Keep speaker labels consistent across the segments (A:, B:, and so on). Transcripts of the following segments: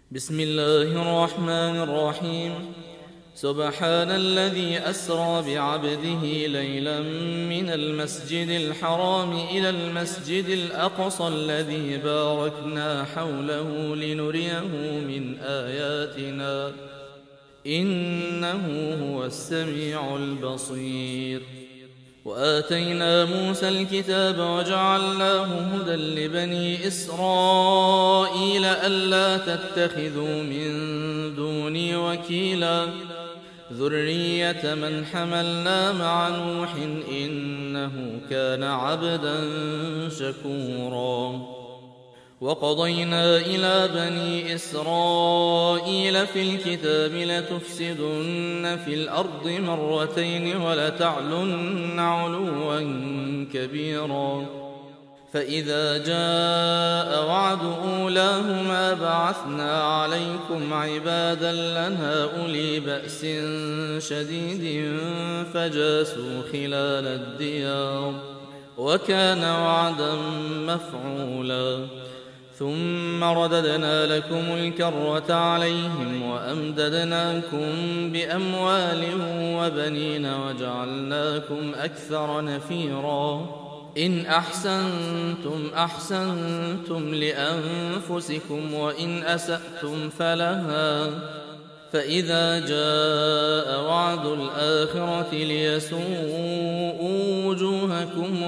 A: بسم الله الرحمن الرحيم. سبحان الذي أسرى بعبده ليلا من المسجد الحرام إلى المسجد الأقصى الذي باركنا حوله لنريه من آياتنا إنه هو السميع البصير. وآتينا موسى الكتاب وجعلناه هدى لبني إسرائيل ألا تتخذوا من دوني وكيلا ذرية من حملنا مع نوح إنه كان عبدا شكورا. وقضينا إلى بني إسرائيل في الكتاب لتفسدن في الأرض مرتين ولتعلن علوا كبيرا فإذا جاء وعد أولاهما بعثنا عليكم عبادا لنا أولي بأس شديد فجاسوا خلال الديار وكان وعدا مفعولا. ثم رددنا لكم الكرة عليهم وأمددناكم بأموال وبنين وجعلناكم أكثر نفيرا. إن أحسنتم أحسنتم لأنفسكم وإن أسأتم فلها فإذا جاء وعد الآخرة ليسوءوا وجوهكم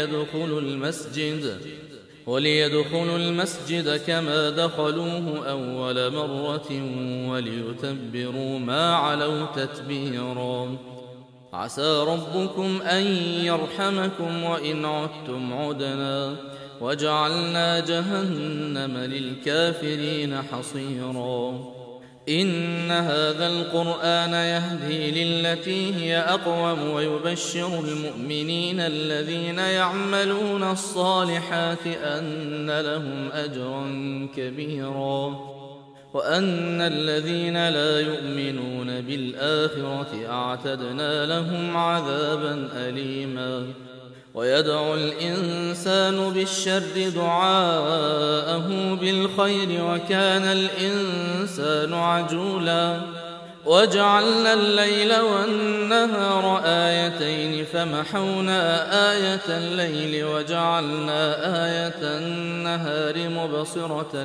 A: وليدخلوا المسجد كما دخلوه أول مرة وليتبروا ما علوا تتبيرا. عسى ربكم أن يرحمكم وإن عدتم عدنا وجعلنا جهنم للكافرين حصيرا. إن هذا القرآن يهدي للتي هي أقوم ويبشر المؤمنين الذين يعملون الصالحات أن لهم أجرا كبيرا وأن الذين لا يؤمنون بالآخرة أعتدنا لهم عذابا أليما. ويدعو الإنسان بالشر دعاءه بالخير وكان الإنسان عجولا. وجعلنا الليل والنهار آيتين فمحونا آية الليل وجعلنا آية النهار مبصرة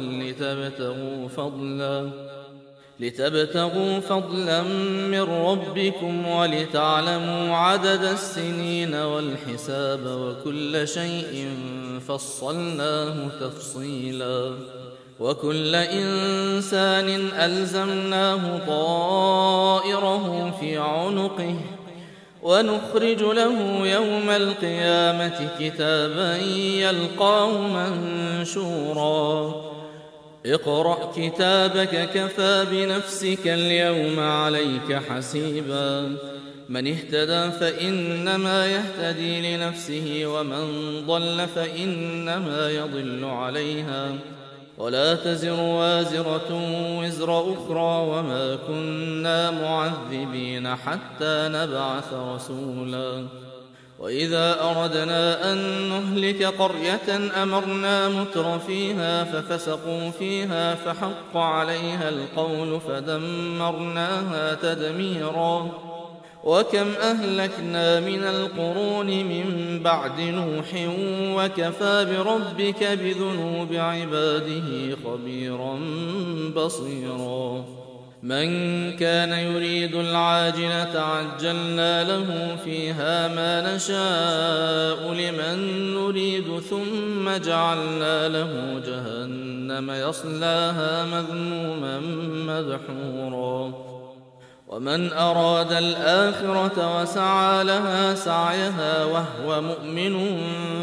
A: لتبتغوا فضلا من ربكم ولتعلموا عدد السنين والحساب وكل شيء فصلناه تفصيلا. وكل إنسان ألزمناه طائره في عنقه ونخرج له يوم القيامة كتابا يلقاه منشورا. اقرأ كتابك كفى بنفسك اليوم عليك حسيبا. من اهتدى فإنما يهتدي لنفسه ومن ضل فإنما يضل عليها ولا تزر وازرة وزر أخرى وما كنا معذبين حتى نبعث رسولا. وإذا أردنا أن نهلك قرية أمرنا متر فيها ففسقوا فيها فحق عليها القول فدمرناها تدميرا. وكم أهلكنا من القرون من بعد نوح وكفى بربك بذنوب عباده خبيرا بصيرا. من كان يريد العاجلة عجلنا له فيها ما نشاء لمن نريد ثم جعلنا له جهنم يصلاها مذموما مدحورا. ومن أراد الآخرة وسعى لها سعيها وهو مؤمن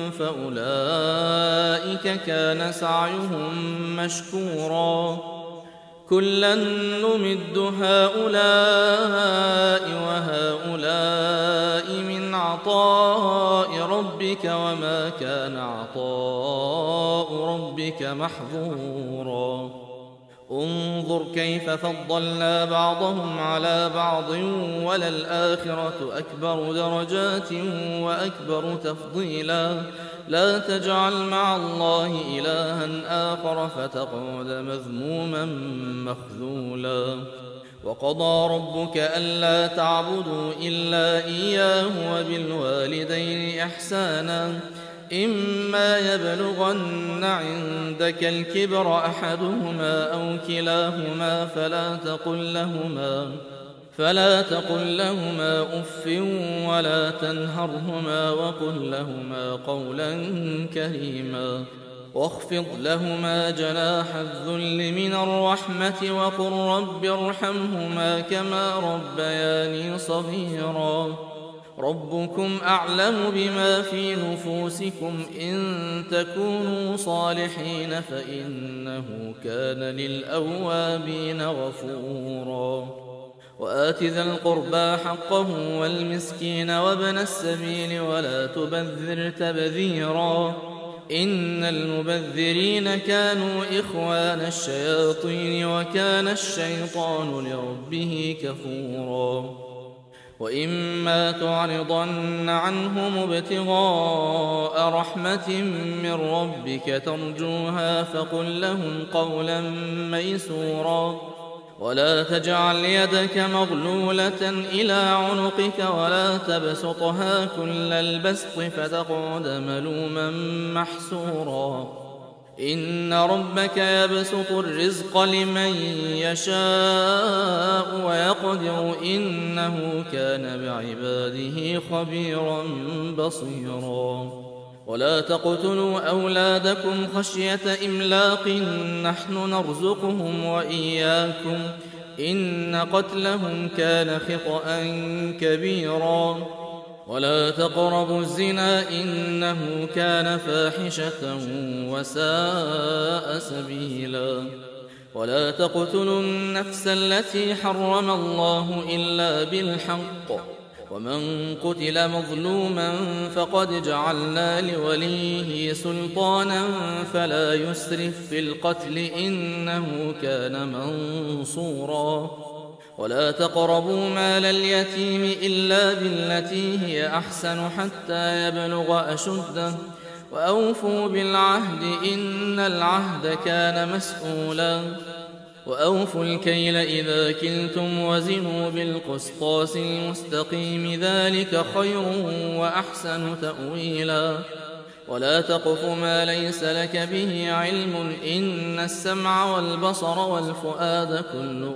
A: فأولئك كان سعيهم مشكورا. كلا نمد هؤلاء وهؤلاء من عطاء ربك وما كان عطاء ربك محظورا. انظر كيف فضلنا بعضهم على بعض وللآخرة أكبر درجات وأكبر تفضيلا. لا تجعل مع الله إلها آخر فتقعد مذموما مخذولا وقضى ربك ألا تعبدوا إلا إياه وبالوالدين إحسانا إما يبلغن عندك الكبر أحدهما أو كلاهما فلا تقل لهما أف ولا تنهرهما وقل لهما قولا كريما واخفض لهما جناح الذل من الرحمة وقل رب ارحمهما كما ربياني صغيرا ربكم أعلم بما في نفوسكم إن تكونوا صالحين فإنه كان للأوابين غفورا وآت ذا القربى حقه والمسكين وابن السبيل ولا تبذر تبذيرا إن المبذرين كانوا إخوان الشياطين وكان الشيطان لربه كفورا وإما تعرضن عنهم ابتغاء رحمة من ربك ترجوها فقل لهم قولا ميسورا ولا تجعل يدك مغلولة إلى عنقك ولا تبسطها كل البسط فتقعد ملوما محسورا إن ربك يبسط الرزق لمن يشاء ويقدر إنه كان بعباده خبيرا بصيرا ولا تقتلوا أولادكم خشية إملاق نحن نرزقهم وإياكم إن قتلهم كان خطأ كبيرا ولا تقربوا الزنا إنه كان فاحشة وساء سبيلا ولا تقتلوا النفس التي حرم الله إلا بالحق ومن قتل مظلوما فقد جعلنا لوليه سلطانا فلا يسرف في القتل إنه كان منصورا ولا تقربوا مال اليتيم إلا بالتي هي أحسن حتى يبلغ أشده وأوفوا بالعهد إن العهد كان مسؤولا وأوفوا الكيل إذا كلتم وزنوا بالقسطاس المستقيم ذلك خير وأحسن تأويلا ولا تقف ما ليس لك به علم إن السمع والبصر والفؤاد كل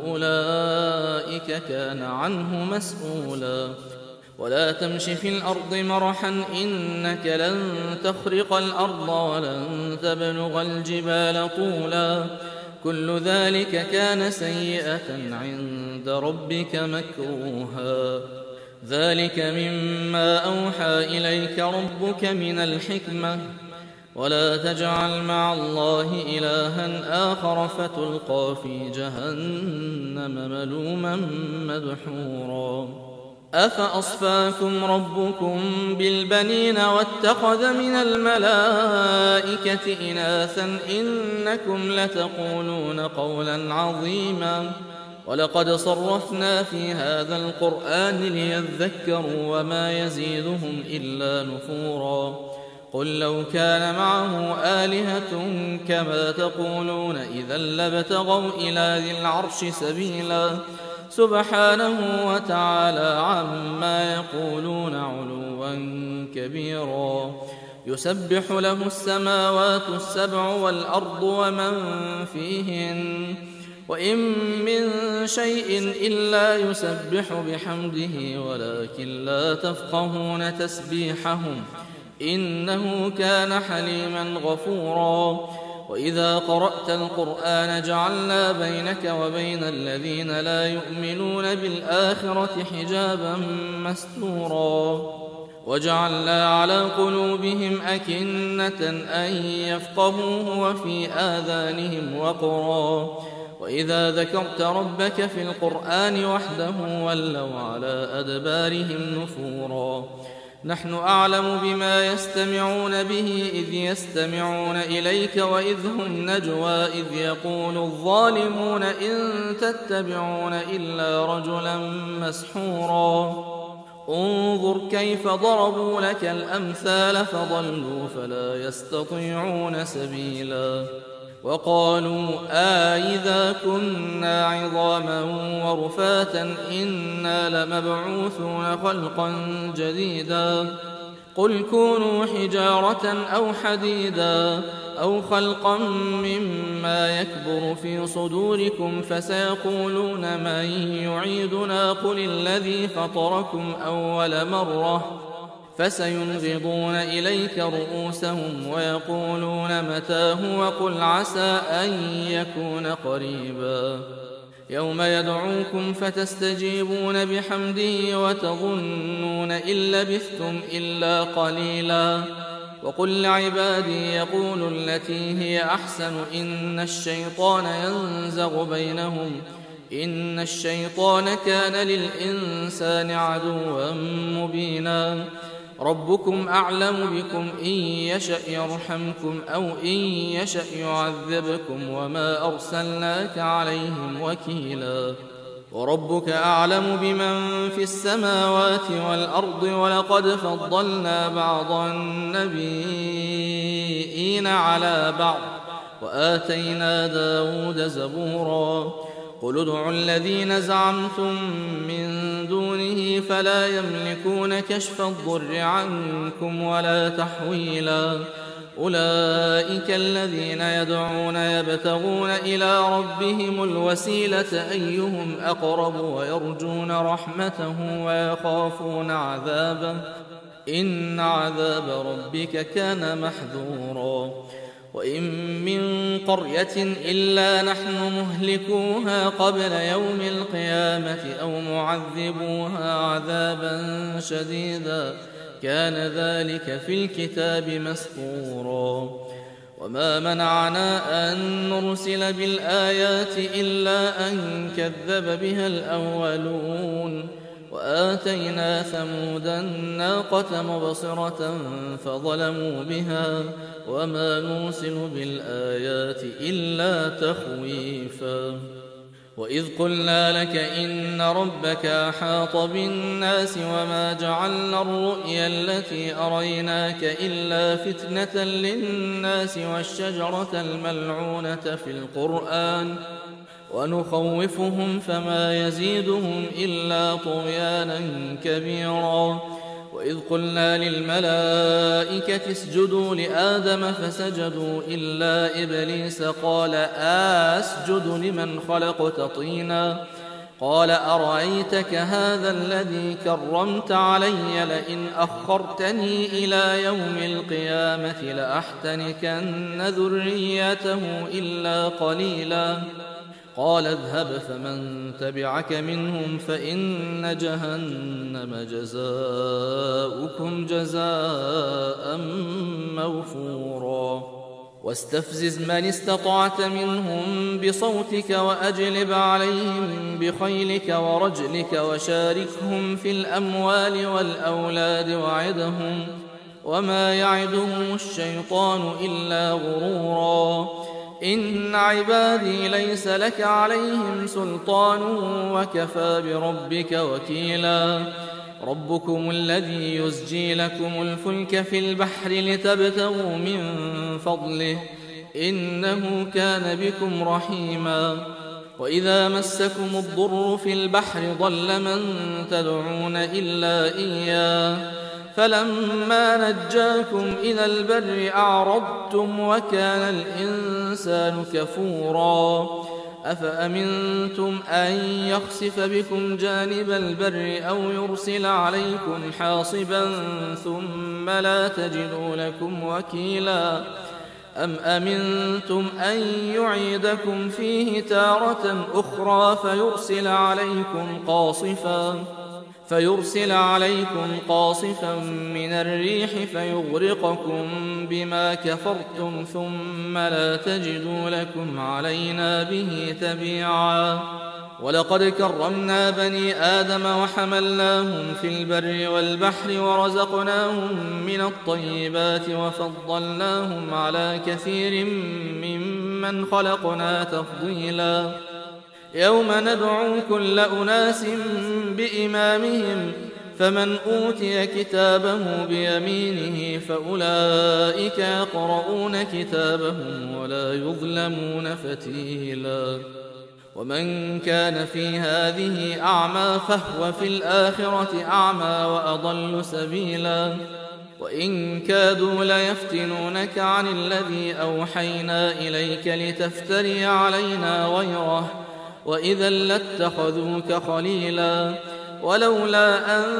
A: أولئك كان عنه مسؤولا ولا تمش في الأرض مرحا إنك لن تخرق الأرض ولن تبلغ الجبال طولا كل ذلك كان سيئة عند ربك مكروها ذلك مما أوحى إليك ربك من الحكمة ولا تجعل مع الله إلها آخر فتلقى في جهنم ملوما مدحورا أفأصفاكم ربكم بالبنين واتخذ من الملائكة إناثا إنكم لتقولون قولا عظيما ولقد صرفنا في هذا القرآن ليذكروا وما يزيدهم إلا نفورا قل لو كان معه آلهة كما تقولون إذا لابتغوا إلى ذي العرش سبيلا سبحانه وتعالى عما يقولون علوا كبيرا يسبح له السماوات السبع والأرض ومن فيهن وإن من شيء إلا يسبح بحمده ولكن لا تفقهون تسبيحهم إنه كان حليما غفورا وإذا قرأت القرآن جعلنا بينك وبين الذين لا يؤمنون بالآخرة حجابا مستورا وجعلنا على قلوبهم أكنة أن يفقهوه وفي آذانهم وقرا وإذا ذكرت ربك في القرآن وحده ولوا على أدبارهم نفورا نحن أعلم بما يستمعون به إذ يستمعون إليك وإذ هم نجوى إذ يقول الظالمون إن تتبعون إلا رجلا مسحورا انظر كيف ضربوا لك الأمثال فضلوا فلا يستطيعون سبيلا وقالوا إذا كنا عظاما ورفاتا إنا لمبعوثون خلقا جديدا قل كونوا حجارة أو حديدا أو خلقا مما يكبر في صدوركم فسيقولون من يعيدنا قل الذي فطركم أول مرة فسينغضون إليك رؤوسهم ويقولون متاه وقل عسى أن يكون قريبا يوم يدعوكم فتستجيبون بحمده وتظنون إن لبثتم إلا قليلا وقل لعبادي يقولوا التي هي أحسن إن الشيطان ينزغ بينهم إن الشيطان كان للإنسان عدوا مبينا ربكم أعلم بكم إن يشأ يرحمكم أو إن يشأ يعذبكم وما أرسلناك عليهم وكيلا وربك أعلم بمن في السماوات والأرض ولقد فضلنا بعض النبيين على بعض وآتينا داود زبورا قل ادعوا الذين زعمتم من دونه فلا يملكون كشف الضر عنكم ولا تحويلا أولئك الذين يدعون يبتغون إلى ربهم الوسيلة أيهم أقرب ويرجون رحمته ويخافون عذابه إن عذاب ربك كان محذورا وإن من قرية إلا نحن مهلكوها قبل يوم القيامة أو معذبوها عذابا شديدا كان ذلك في الكتاب مسطورا وما منعنا أن نرسل بالآيات إلا أن كذب بها الأولون وآتينا ثمود الناقة مبصرة فظلموا بها وما نرسل بالآيات إلا تخويفا وإذ قلنا لك إن ربك أحاط بالناس وما جعلنا الرؤيا التي أريناك إلا فتنة للناس والشجرة الملعونة في القرآن ونخوفهم فما يزيدهم إلا طغيانا كبيرا وإذ قلنا للملائكة اسجدوا لآدم فسجدوا إلا إبليس قال أسجد لمن خلقت طينا قال أرأيتك هذا الذي كرمت علي لئن أخرتني إلى يوم القيامة لأحتنكن ذريته إلا قليلا قال اذهب فمن تبعك منهم فإن جهنم جزاؤكم جزاء موفورا واستفزز من استطعت منهم بصوتك وأجلب عليهم بخيلك ورجلك وشاركهم في الأموال والأولاد وعدهم وما يعدهم الشيطان إلا غرورا إن عبادي ليس لك عليهم سلطان وكفى بربك وكيلا ربكم الذي يزجي لكم الفلك في البحر لتبتغوا من فضله إنه كان بكم رحيما وإذا مسكم الضر في البحر ضل من تدعون إلا إياه فلما نجاكم إلى البر أعرضتم وكان الإنسان كفورا أفأمنتم أن يخسف بكم جانب البر أو يرسل عليكم حاصبا ثم لا تجدوا لكم وكيلا أم أمنتم أن يعيدكم فيه تارة أخرى فيرسل عليكم قاصفا من الريح فيغرقكم بما كفرتم ثم لا تجدوا لكم علينا به تبيعا ولقد كرمنا بني آدم وحملناهم في البر والبحر ورزقناهم من الطيبات وفضلناهم على كثير ممن خلقنا تفضيلا يوم ندعو كل أناس بإمامهم فمن أوتي كتابه بيمينه فأولئك يقرؤون كتابهم ولا يظلمون فتيلا ومن كان في هذه أعمى فهو في الآخرة أعمى وأضل سبيلا وإن كادوا ليفتنونك عن الذي أوحينا إليك لتفتري علينا غيره وإذا لاتخذوك خليلا ولولا أن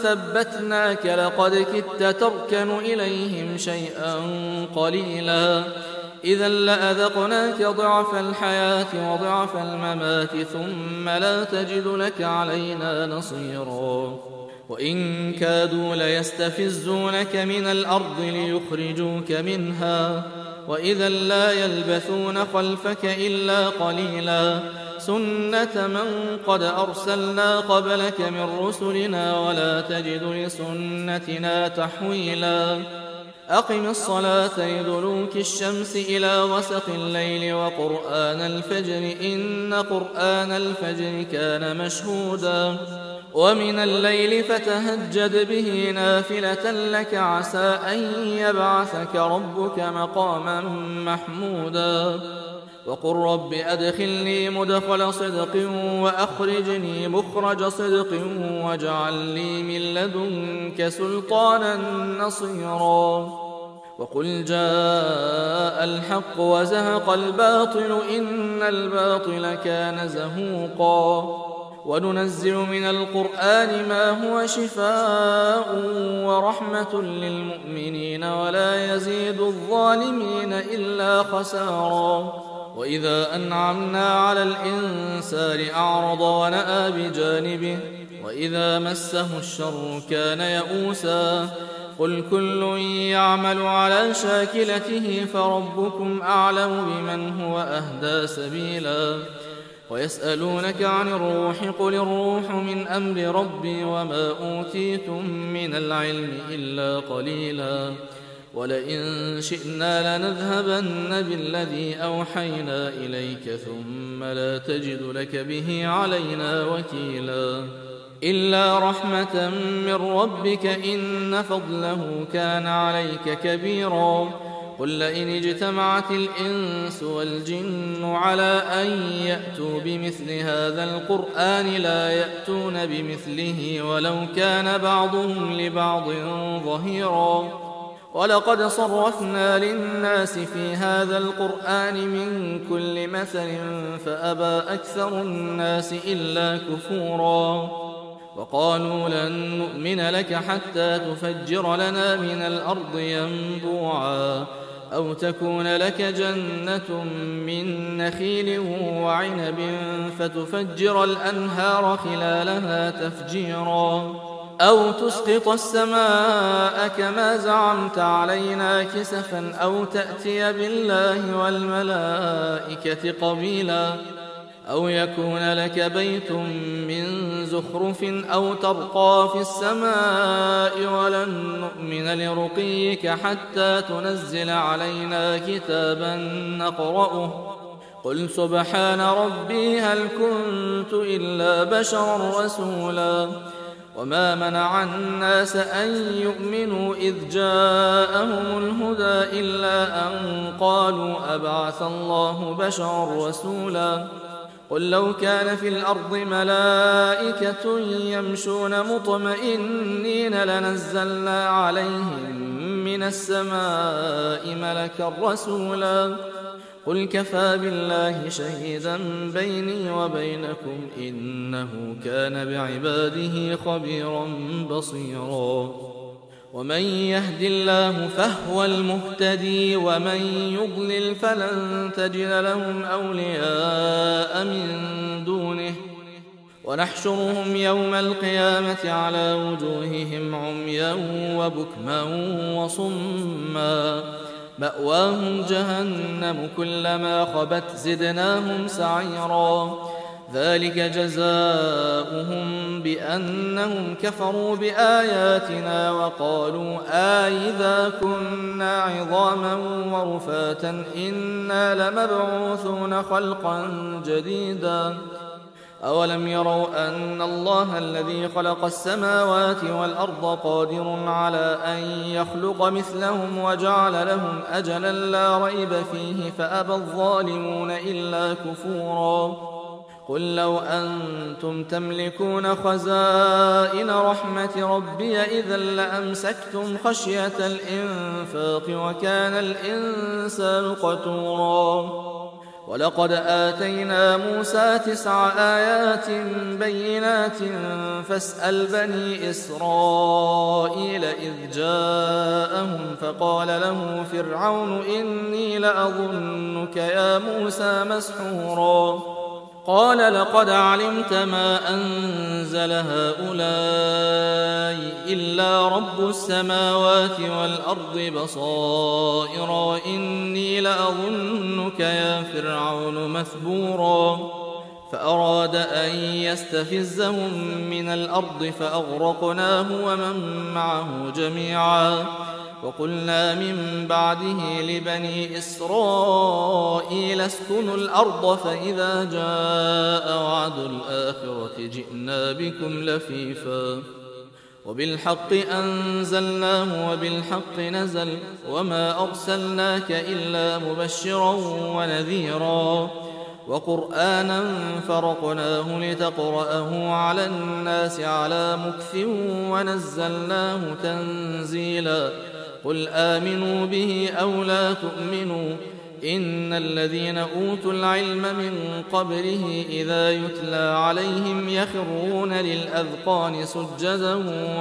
A: ثبتناك لقد كدت تركن إليهم شيئا قليلا إذا لأذقناك ضعف الحياة وضعف الممات ثم لا تجد لك علينا نصيرا وإن كادوا ليستفزونك من الأرض ليخرجوك منها وإذا لا يلبثون خلفك إلا قليلا سنة من قد أرسلنا قبلك من رسلنا ولا تجد لسنتنا تحويلا أقم الصلاة لدلوك الشمس إلى غسق الليل وقرآن الفجر إن قرآن الفجر كان مشهودا ومن الليل فتهجد به نافلة لك عسى أن يبعثك ربك مقاما محمودا وقل رب أدخلني مدخل صدق وأخرجني مخرج صدق واجعل لي من لدنك سلطانا نصيرا وقل جاء الحق وزهق الباطل إن الباطل كان زهوقا وننزل من القرآن ما هو شفاء ورحمة للمؤمنين ولا يزيد الظالمين إلا خسارا وإذا أنعمنا على الإنسان أعرض ونأى بجانبه وإذا مسه الشر كان يئوسا قل كل يعمل على شاكلته فربكم أعلم بمن هو أهدى سبيلا ويسألونك عن الروح قل الروح من أمر ربي وما أوتيتم من العلم إلا قليلا ولئن شئنا لنذهبن بالذي أوحينا إليك ثم لا تجد لك به علينا وكيلا إلا رحمة من ربك إن فضله كان عليك كبيرا قل لئن اجتمعت الإنس والجن على أن يأتوا بمثل هذا القرآن لا يأتون بمثله ولو كان بعضهم لبعض ظهيرا ولقد صرفنا للناس في هذا القرآن من كل مثل فأبى أكثر الناس إلا كفورا وقالوا لن نؤمن لك حتى تفجر لنا من الأرض ينبوعا أو تكون لك جنة من نخيل وعنب فتفجر الأنهار خلالها تفجيرا أو تسقط السماء كما زعمت علينا كسفا أو تأتي بالله والملائكة قبيلا أو يكون لك بيت من زخرف أو ترقى في السماء ولن نؤمن لرقيك حتى تنزل علينا كتابا نقرأه قل سبحان ربي هل كنت إلا بشرا رسولا وما منع الناس أن يؤمنوا إذ جاءهم الهدى إلا أن قالوا أبعث الله بشرا رسولا قل لو كان في الأرض ملائكة يمشون مطمئنين لنزلنا عليهم من السماء ملكا رسولا قل كفى بالله شهيدا بيني وبينكم إنه كان بعباده خبيرا بصيرا ومن يهد الله فهو المهتدي ومن يضلل فلن تجد لهم أولياء من دونه ونحشرهم يوم القيامة على وجوههم عميا وبكما وصما مأواهم جهنم كلما خبت زدناهم سعيرا ذلك جزاؤهم بأنهم كفروا بآياتنا وقالوا أإذا كنا عظاما ورفاتا إنا لمبعوثون خلقا جديدا أولم يروا أن الله الذي خلق السماوات والأرض قادر على أن يخلق مثلهم وجعل لهم أجلا لا ريب فيه فأبى الظالمون إلا كفورا. قل لو أنتم تملكون خزائن رحمة ربي إذا لأمسكتم خشية الإنفاق وكان الإنسان قتورا. ولقد آتينا موسى 9 آيات بينات فاسأل بني إسرائيل إذ جاءهم فقال له فرعون إني لأظنك يا موسى مسحورا. قال لقد علمت ما أنزل هؤلاء إلا رب السماوات والأرض بصائر وإني لأظنك يا فرعون مثبورا. فأراد أن يستفزهم من الأرض فأغرقناه ومن معه جميعا. وقلنا من بعده لبني إسرائيل اسكنوا الأرض فإذا جاء وعد الآخرة جئنا بكم لفيفا. وبالحق أنزلناه وبالحق نزل وما أرسلناك إلا مبشرا ونذيرا. وقرآنا فرقناه لتقرأه على الناس على مكث ونزلناه تنزيلا. قل آمنوا به أو لا تؤمنوا إن الذين أوتوا العلم من قبله إذا يتلى عليهم يخرون للأذقان سجدا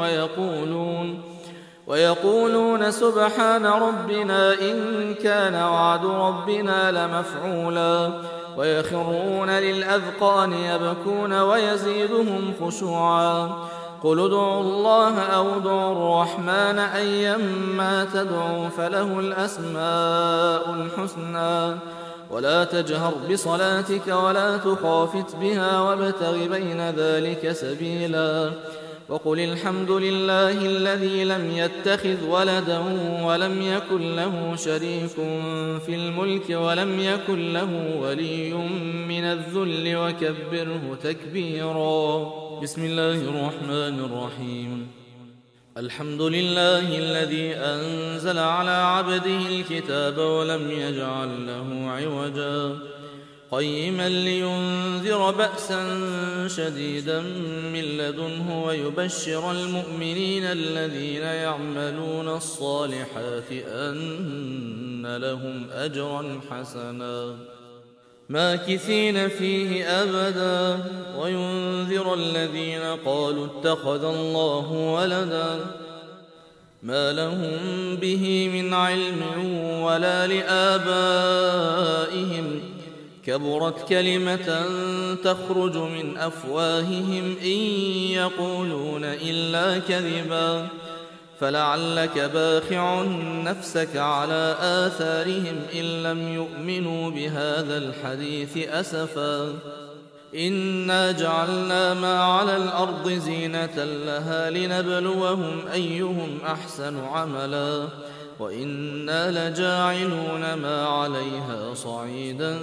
A: ويقولون سبحان ربنا إن كان وعد ربنا لمفعولا. ويخرون للأذقان يبكون ويزيدهم خشوعا. قل ادعوا الله أو ادعوا الرحمن أيما تدعوا فله الأسماء الحسنى. ولا تجهر بصلاتك ولا تخافت بها وابتغ بين ذلك سبيلا. وقل الحمد لله الذي لم يتخذ ولدا ولم يكن له شريك في الملك ولم يكن له ولي من الذل وكبره تكبيرا. بسم الله الرحمن الرحيم. الحمد لله الذي أنزل على عبده الكتاب ولم يجعل له عوجا قيما لينذر بأسا شديدا من لدنه ويبشر المؤمنين الذين يعملون الصالحات أن لهم أجرا حسنا ماكثين فيه أبدا وينذر الذين قالوا اتخذ الله ولدا ما لهم به من علم ولا لآبائهم كبرت كلمة تخرج من أفواههم إن يقولون إلا كذبا فلعلك باخع نفسك على آثارهم إن لم يؤمنوا بهذا الحديث أسفا إنا جعلنا ما على الأرض زينة لها لنبلوهم أيهم أحسن عملا وإنا لجاعلون ما عليها صعيدا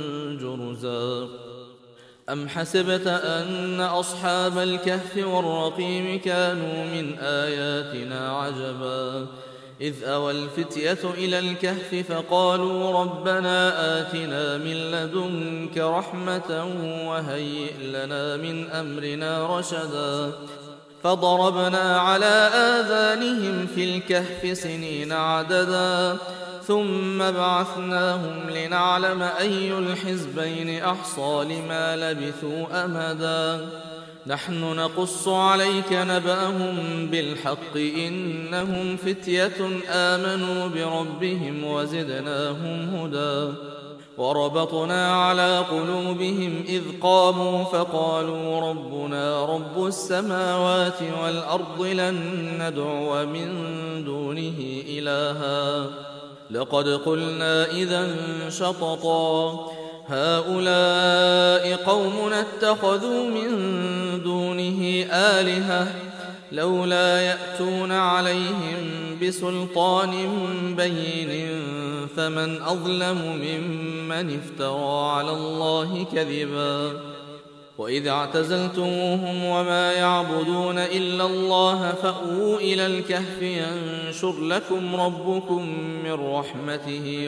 A: جرزا أم حسبت أن أصحاب الكهف والرقيم كانوا من آياتنا عجبا إذ أوى الفتية إلى الكهف فقالوا ربنا آتنا من لدنك رحمة وهيئ لنا من أمرنا رشدا فضربنا على آذانهم في الكهف سنين عددا ثم بعثناهم لنعلم أي الحزبين أحصى لما لبثوا أمدا نحن نقص عليك نبأهم بالحق إنهم فتية آمنوا بربهم وزدناهم هدى وربطنا على قلوبهم إذ قاموا فقالوا ربنا رب السماوات والأرض لن ندعو من دونه إلها لقد قلنا إذا شططا هؤلاء قومنا اتخذوا من دونه آلهة لولا يأتون عليهم بسلطان بين فمن أظلم ممن افترى على الله كذبا وإذ اعتزلتموهم وما يعبدون إلا الله فأووا إلى الكهف ينشر لكم ربكم من رحمته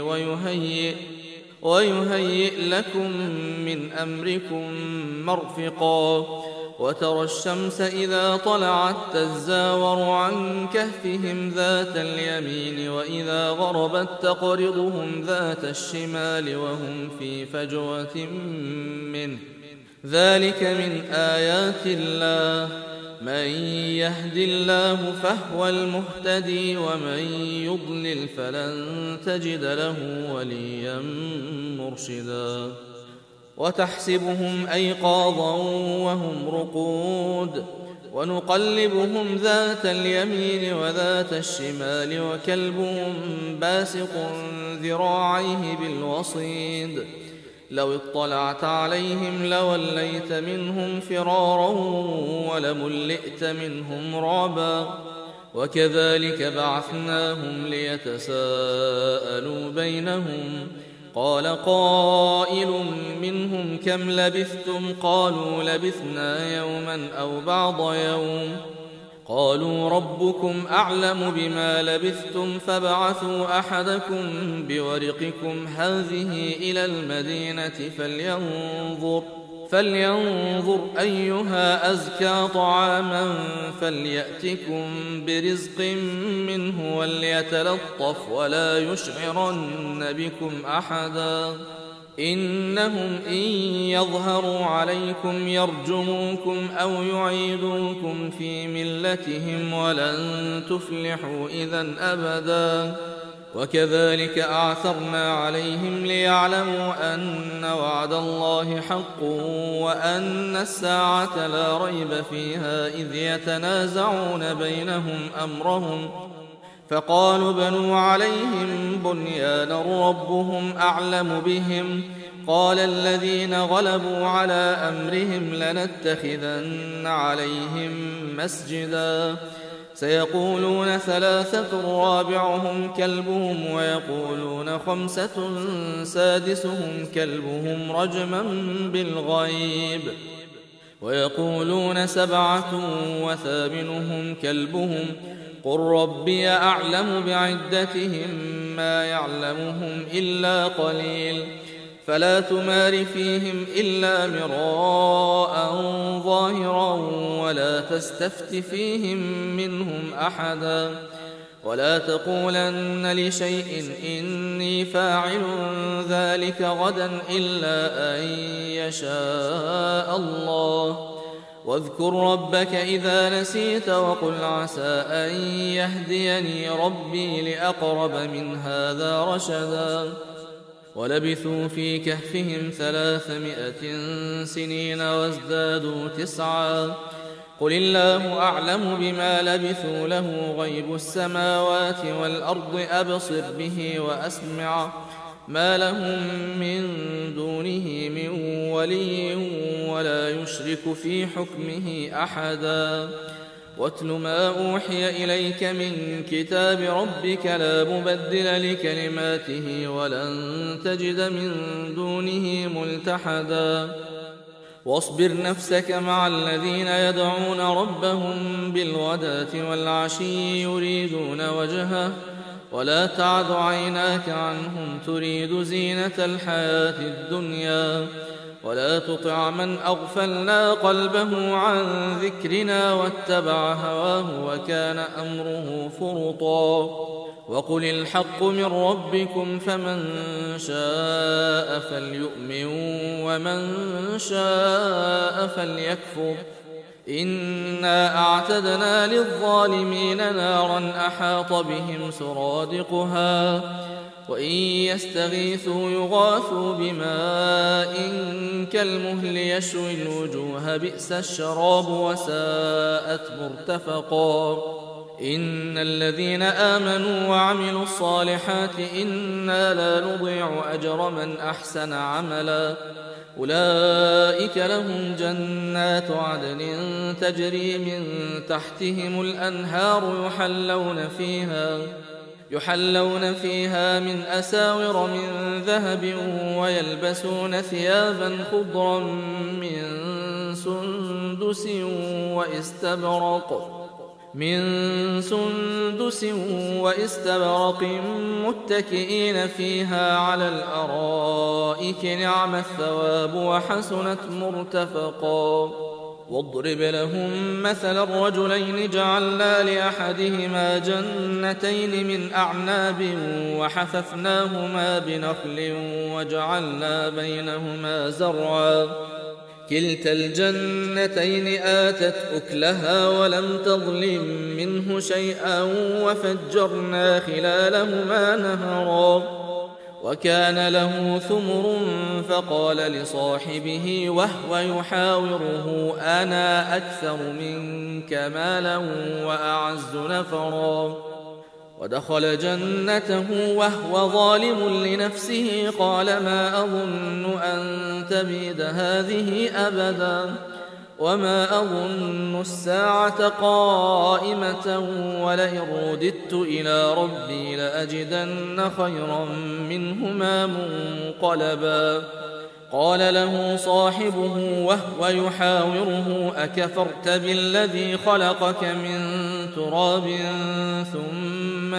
A: ويهيئ لكم من أمركم مرفقا وترى الشمس إذا طلعت تزاور عن كهفهم ذات اليمين وإذا غربت تقرضهم ذات الشمال وهم في فجوة منه ذلك من آيات الله من يهد الله فهو المهتدي ومن يضلل فلن تجد له وليا مرشدا وتحسبهم أيقاظا وهم رقود ونقلبهم ذات اليمين وذات الشمال وكلبهم باسط ذراعيه بالوصيد لو اطلعت عليهم لوليت منهم فرارا ولملئت منهم رعبا وكذلك بعثناهم ليتساءلوا بينهم قال قائل منهم كم لبثتم قالوا لبثنا يوما أو بعض يوم قالوا ربكم أعلم بما لبثتم فابعثوا أحدكم بورقكم هذه إلى المدينة فلينظر أيها أزكى طعاما فليأتكم برزق منه وليتلطف ولا يشعرن بكم أحدا إنهم إن يظهروا عليكم يرجموكم أو يعيدوكم في ملتهم ولن تفلحوا إذا أبدا وكذلك أعثرنا عليهم ليعلموا أن وعد الله حق وأن الساعة لا ريب فيها إذ يتنازعون بينهم أمرهم فقالوا بنوا عليهم بنيانا ربهم أعلم بهم قال الذين غلبوا على أمرهم لنتخذن عليهم مسجدا سيقولون ثلاثة رابعهم كلبهم ويقولون خمسة سادسهم كلبهم رجما بالغيب ويقولون سبعة وثامنهم كلبهم قل ربي أعلم بعدتهم ما يعلمهم إلا قليل فلا تمار فيهم إلا مراء ظاهرا ولا تستفت فيهم منهم أحدا ولا تقولن لشيء إني فاعل ذلك غدا إلا أن يشاء الله واذكر ربك إذا نسيت وقل عسى أن يهديني ربي لأقرب من هذا رشدا ولبثوا في كهفهم 300 سنين وازدادوا 9 قل الله أعلم بما لبثوا له غيب السماوات والأرض أبصر به وأسمع ما لهم من دونه من ولي ولا يشرك في حكمه أحدا واتل ما أوحي إليك من كتاب ربك لا مبدل لكلماته ولن تجد من دونه ملتحدا واصبر نفسك مع الذين يدعون ربهم بالغداة والعشي يريدون وجهه ولا تعد عيناك عنهم تريد زينة الحياة الدنيا ولا تطع من أغفلنا قلبه عن ذكرنا واتبع هواه وكان أمره فرطا وقل الحق من ربكم فمن شاء فليؤمن ومن شاء فليكفر إنا أعتدنا للظالمين نارا أحاط بهم سرادقها وإن يستغيثوا يغاثوا بماء كالمهل يشوي الوجوه بئس الشراب وساءت مرتفقا إن الذين آمنوا وعملوا الصالحات إنا لا نضيع أجر من أحسن عملا أولئك لهم جنات عدن تجري من تحتهم الأنهار يحلون فيها من أساور من ذهب ويلبسون ثيابا خضرا من سندس واستبرق متكئين فيها على الأرائك نعم الثواب وحسنت مرتفقا. واضرب لهم مثل الرجلين جعلنا لأحدهما جنتين من أعناب وحففناهما بنخل وجعلنا بينهما زرعا كلتا الجنتين آتت أكلها ولم تظلم منه شيئا وفجرنا خلالهما نهرا وكان له ثمر فقال لصاحبه وهو يحاوره أنا أكثر منك مالا وأعز نفرا ودخل جنته وهو ظالم لنفسه قال ما أظن أن تبيد هذه أبدا وما أظن الساعة قائمة ولئن رددت إلى ربي لأجدن خيرا منهما منقلبا. قال له صاحبه وهو يحاوره أكفرت بالذي خلقك من تراب ثم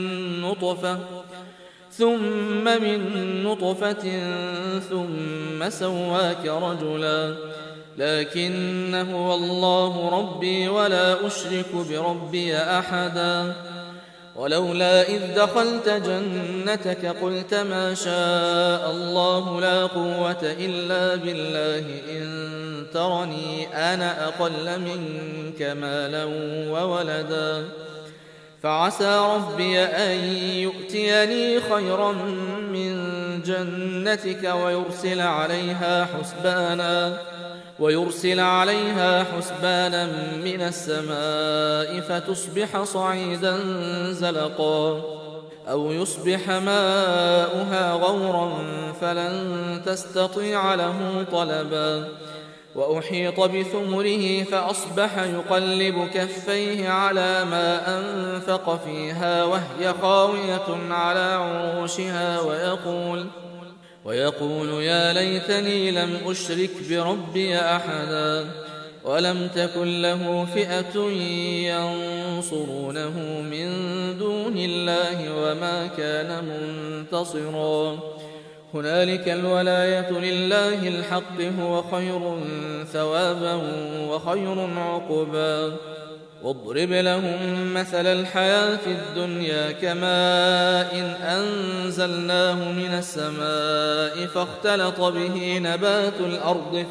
A: من نطفة ثم سواك رجلا لكن هو الله ربي ولا أشرك بربي أحدا. ولولا إذ دخلت جنتك قلت ما شاء الله لا قوة إلا بالله إن ترني أنا أقل منك مالا وولدا فعسى ربي أن يؤتيني خيرا من جنتك ويرسل عليها حسبانا من السماء فتصبح صعيدا زلقا أو يصبح ماؤها غورا فلن تستطيع له طلبا. وأحيط بثمره فأصبح يقلب كفيه على ما أنفق فيها وهي خاوية على عروشها ويقول يا ليتني لم أشرك بربي أحدا ولم تكن له فئة ينصرونه من دون الله وما كان منتصرا. هنالك الولاية لله الحق هو خير ثوابا وخير عقبا. واضرب لهم مثل الحياة الدنيا كماء إن أنزلناه من السماء فاختلط به نبات الأرض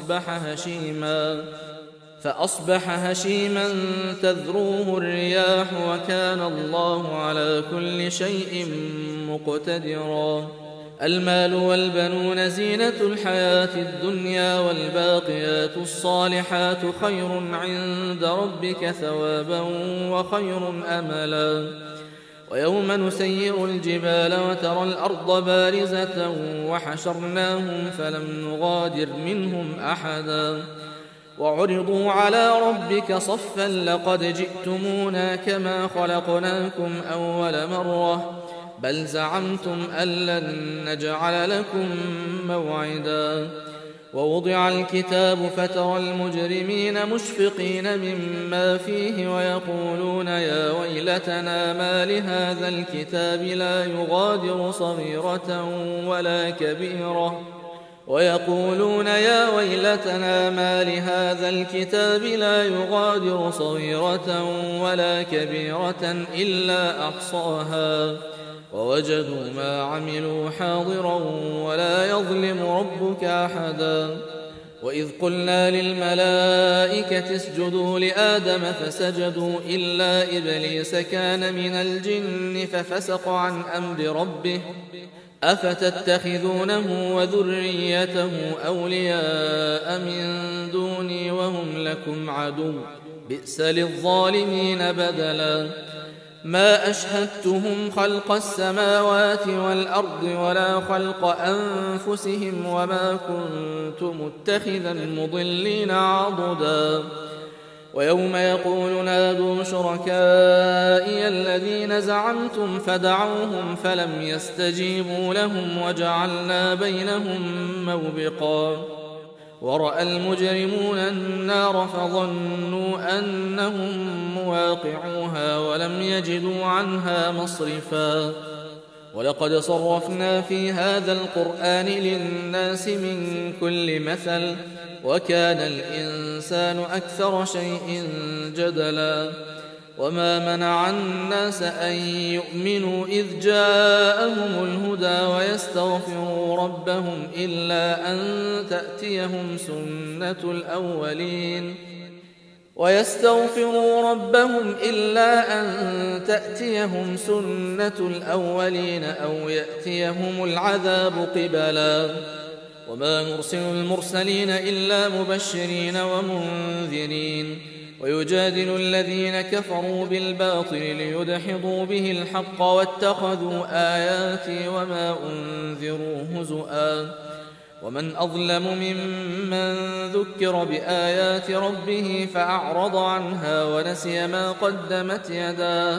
A: فأصبح هشيما تذروه الرياح وكان الله على كل شيء مقتدرا. المال والبنون زينة الحياة الدنيا والباقيات الصالحات خير عند ربك ثوابا وخير أملا. ويوم نسير الجبال وترى الأرض بارزة وحشرناهم فلم نغادر منهم أحدا وعرضوا على ربك صفا لقد جئتمونا كما خلقناكم أول مرة بل زعمتم أن لن نجعل لكم موعدا. ووضع الكتاب فترى المجرمين مشفقين مما فيه ويقولون يا ويلتنا ما لهذا الكتاب لا يغادر صغيرة ولا كبيرة إلا أحصاها ووجدوا ما عملوا حاضرا ولا يظلم ربك أحدا. وإذ قلنا للملائكة اسجدوا لآدم فسجدوا إلا إبليس كان من الجن ففسق عن أمر ربه أفتتخذونه وذريته أولياء من دوني وهم لكم عدو بئس للظالمين بدلا. ما أشهدتهم خلق السماوات والأرض ولا خلق أنفسهم وما كنت متخذ المضلين عضدا. ويوم يقول نادوا شركائي الذين زعمتم فدعوهم فلم يستجيبوا لهم وجعلنا بينهم موبقا. ورأى المجرمون النار فظنوا أنهم مواقعوها ولم يجدوا عنها مصرفا ولقد صرفنا في هذا القرآن للناس من كل مثل وكان الإنسان أكثر شيء جدلا وما منع الناس أن يؤمنوا إذ جاءهم الهدى ويستغفروا ربهم إلا أن تأتيهم سنة الأولين أو يأتيهم العذاب قبلا وما نرسل المرسلين إلا مبشرين ومنذرين ويجادل الذين كفروا بالباطل ليدحضوا به الحق واتخذوا آياتي وما أنذروا هزؤا ومن أظلم ممن ذكر بآيات ربه فأعرض عنها ونسي ما قدمت يداه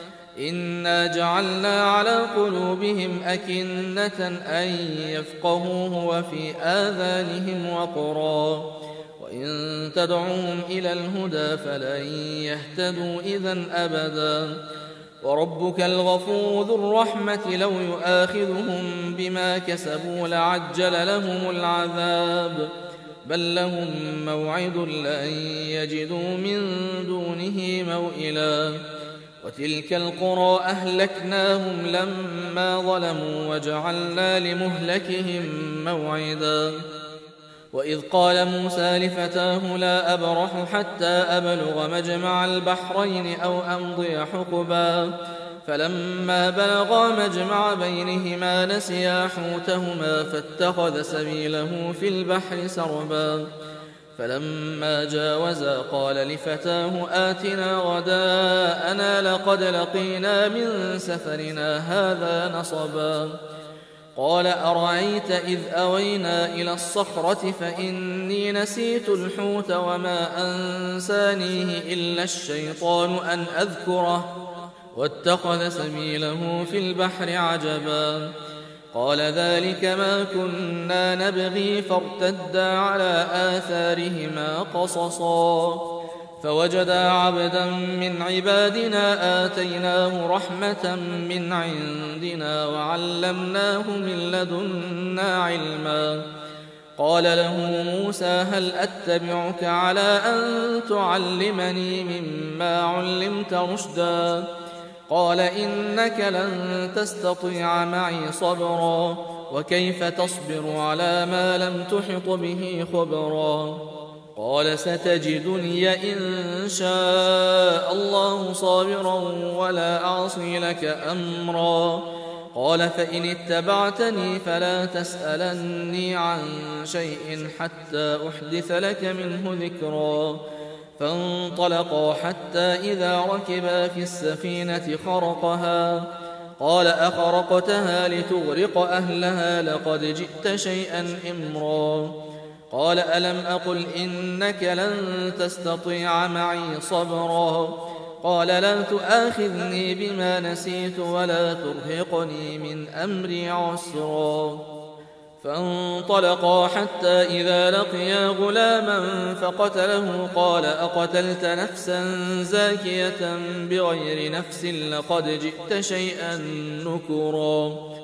A: إنا جعلنا على قلوبهم أكنة أن يفقهوه وفي آذانهم وقرا وإن تدعوهم إلى الهدى فلن يهتدوا إذن أبدا وربك الغفور ذو الرحمة لو يؤاخذهم بما كسبوا لعجل لهم العذاب بل لهم موعد لن يجدوا من دونه موئلا وتلك القرى أهلكناهم لما ظلموا وجعلنا لمهلكهم موعدا وإذ قال موسى لفتاه لا أبرح حتى أبلغ مجمع البحرين أو أمضي حقبا فلما بلغا مجمع بينهما نسيا حوتهما فاتخذ سبيله في البحر سربا فلما جاوزا قال لفتاه آتنا غداءنا لقد لقينا من سفرنا هذا نصبا قال أرأيت إذ أوينا إلى الصخرة فإني نسيت الحوت وما أنسانيه إلا الشيطان أن أذكره واتخذ سبيله في البحر عجبا قال ذلك ما كنا نبغي فارتدا على آثارهما قصصا فوجدا عبدا من عبادنا آتيناه رحمة من عندنا وعلمناه من لدنا علما قال له موسى هل أتبعك على أن تعلمني مما علمت رشدا قال إنك لن تستطيع معي صبرا وكيف تصبر على ما لم تحط به خبرا قال ستجدني إن شاء الله صابرا ولا أعصي لك أمرا قال فإن اتبعتني فلا تسألني عن شيء حتى أحدث لك منه ذكرا فانطلقا حتى إذا ركبا في السفينة خرقها قال أخرقتها لتغرق أهلها لقد جئت شيئا إمرا قال ألم أقل إنك لن تستطيع معي صبرا قال لا تؤاخذني بما نسيت ولا ترهقني من أمري عسرا فانطلقا حتى إذا لقيا غلاما فقتله قال أقتلت نفسا زاكية بغير نفس لقد جئت شيئا نكرا